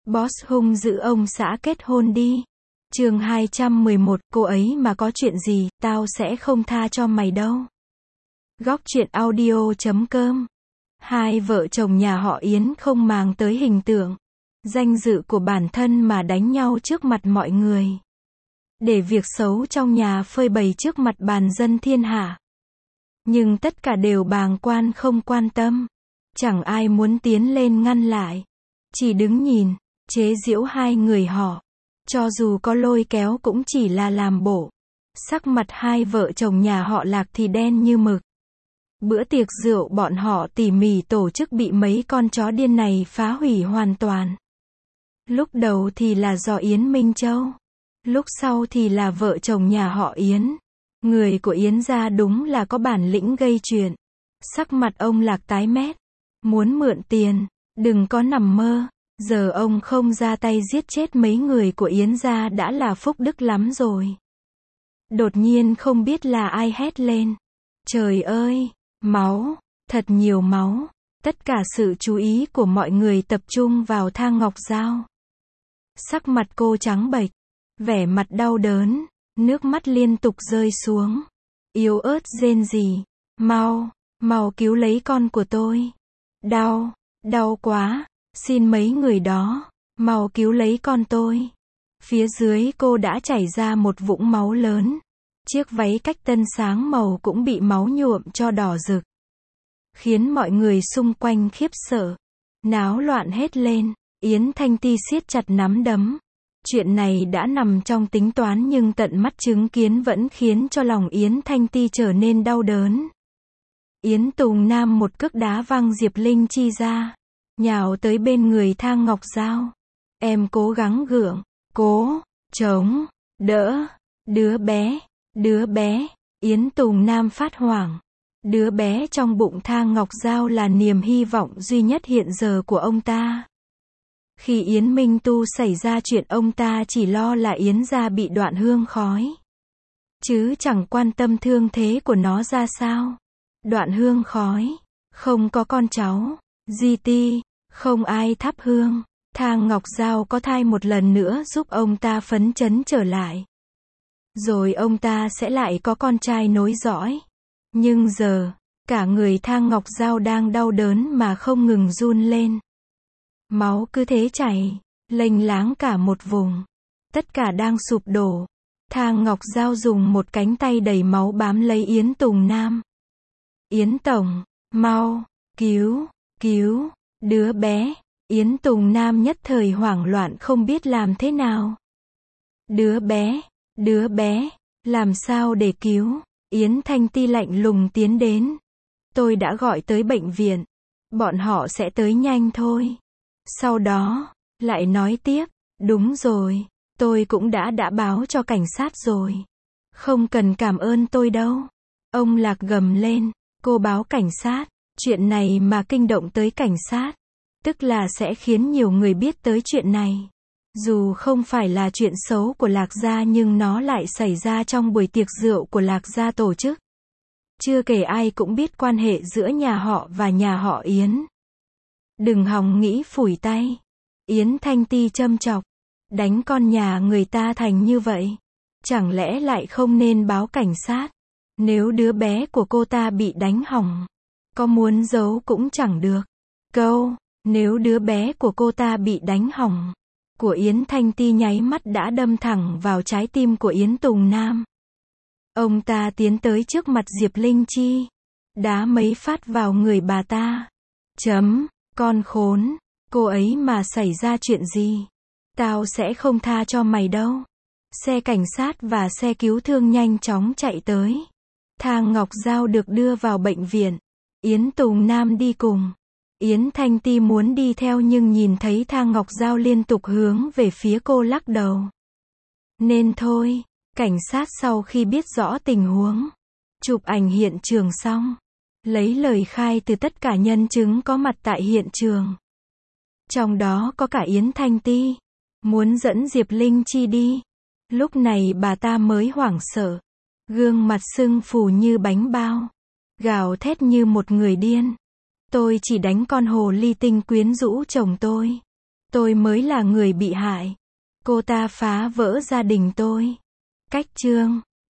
Boss hung dữ ông xã kết hôn đi. Chương 211, cô ấy mà có chuyện gì, tao sẽ không tha cho mày đâu. Góc truyện audio.com. Hai vợ chồng nhà họ Yến không màng tới hình tượng, danh dự của bản thân mà đánh nhau trước mặt mọi người. Để việc xấu trong nhà phơi bày trước mặt bàn dân thiên hạ. Nhưng tất cả đều bàng quan không quan tâm. Chẳng ai muốn tiến lên ngăn lại. Chỉ đứng nhìn, chế giễu hai người họ. Cho dù có lôi kéo cũng chỉ là làm bộ. Sắc mặt hai vợ chồng nhà họ Lạc thì đen như mực. Bữa tiệc rượu bọn họ tỉ mỉ tổ chức bị mấy con chó điên này phá hủy hoàn toàn. Lúc đầu thì là do Yến Minh Châu. Lúc sau thì là vợ chồng nhà họ Yến. Người của Yến gia đúng là có bản lĩnh gây chuyện. Sắc mặt ông Lạc tái mét. Muốn mượn tiền, đừng có nằm mơ. Giờ ông không ra tay giết chết mấy người của Yến gia đã là phúc đức lắm rồi. Đột nhiên không biết là ai hét lên. Trời ơi, máu, thật nhiều máu. Tất cả sự chú ý của mọi người tập trung vào Thang Ngọc Giao. Sắc mặt cô trắng bệch, vẻ mặt đau đớn, nước mắt liên tục rơi xuống. Yếu ớt rên rỉ, mau, mau cứu lấy con của tôi. Đau, đau quá, xin mấy người đó, mau cứu lấy con tôi. Phía dưới cô đã chảy ra một vũng máu lớn. Chiếc váy cách tân sáng màu cũng bị máu nhuộm cho đỏ rực. Khiến mọi người xung quanh khiếp sợ. Náo loạn hết lên. Yến Thanh Ti siết chặt nắm đấm. Chuyện này đã nằm trong tính toán nhưng tận mắt chứng kiến vẫn khiến cho lòng Yến Thanh Ti trở nên đau đớn. Yến Tùng Nam một cước đá văng Diệp Linh Chi ra. Nhào tới bên người Thang Ngọc Giao. Em cố gắng gượng. Cố, chống, đỡ. Đứa bé. Yến Tùng Nam phát hoảng. Đứa bé trong bụng Thang Ngọc Giao là niềm hy vọng duy nhất hiện giờ của ông ta. Khi Yến Minh Tu xảy ra chuyện ông ta chỉ lo là Yến gia bị đoạn hương khói. Chứ chẳng quan tâm thương thế của nó ra sao. Đoạn hương khói. Không có con cháu. Di ti. Không ai thắp hương. Thang Ngọc Giao có thai một lần nữa giúp ông ta phấn chấn trở lại. Rồi ông ta sẽ lại có con trai nối dõi. Nhưng giờ, cả người Thang Ngọc Giao đang đau đớn mà không ngừng run lên. Máu cứ thế chảy, lênh láng cả một vùng. Tất cả đang sụp đổ. Thang Ngọc Giao dùng một cánh tay đầy máu bám lấy Yến Tùng Nam. Yến Tổng, mau, cứu, đứa bé. Yến Tùng Nam nhất thời hoảng loạn không biết làm thế nào. Đứa bé, làm sao để cứu? Yến Thanh Ti lạnh lùng tiến đến. Tôi đã gọi tới bệnh viện. Bọn họ sẽ tới nhanh thôi. Sau đó, lại nói tiếp. Đúng rồi, tôi cũng đã báo cho cảnh sát rồi. Không cần cảm ơn tôi đâu. Ông Lạc gầm lên. Cô báo cảnh sát. Chuyện này mà kinh động tới cảnh sát. Tức là sẽ khiến nhiều người biết tới chuyện này. Dù không phải là chuyện xấu của Lạc gia nhưng nó lại xảy ra trong buổi tiệc rượu của Lạc gia tổ chức. Chưa kể ai cũng biết quan hệ giữa nhà họ và nhà họ Yến. Đừng hòng nghĩ phủi tay. Yến Thanh Ti châm chọc. Đánh con nhà người ta thành như vậy. Chẳng lẽ lại không nên báo cảnh sát? Nếu đứa bé của cô ta bị đánh hỏng, có muốn giấu cũng chẳng được. Nếu đứa bé của cô ta bị đánh hỏng, của Yến Thanh Ti nháy mắt đã đâm thẳng vào trái tim của Yến Tùng Nam. Ông ta tiến tới trước mặt Diệp Linh Chi, đá mấy phát vào người bà ta. Con khốn, cô ấy mà xảy ra chuyện gì, tao sẽ không tha cho mày đâu. Xe cảnh sát và xe cứu thương nhanh chóng chạy tới. Thang Ngọc Giao được đưa vào bệnh viện. Yến Tùng Nam đi cùng. Yến Thanh Ti muốn đi theo nhưng nhìn thấy Thang Ngọc Giao liên tục hướng về phía cô lắc đầu. Nên thôi, cảnh sát sau khi biết rõ tình huống, chụp ảnh hiện trường xong, lấy lời khai từ tất cả nhân chứng có mặt tại hiện trường. Trong đó có cả Yến Thanh Ti, muốn dẫn Diệp Linh Chi đi. Lúc này bà ta mới hoảng sợ, gương mặt sưng phù như bánh bao, gào thét như một người điên. Tôi chỉ đánh con hồ ly tinh quyến rũ chồng tôi. Tôi mới là người bị hại. Cô ta phá vỡ gia đình tôi. Cách chương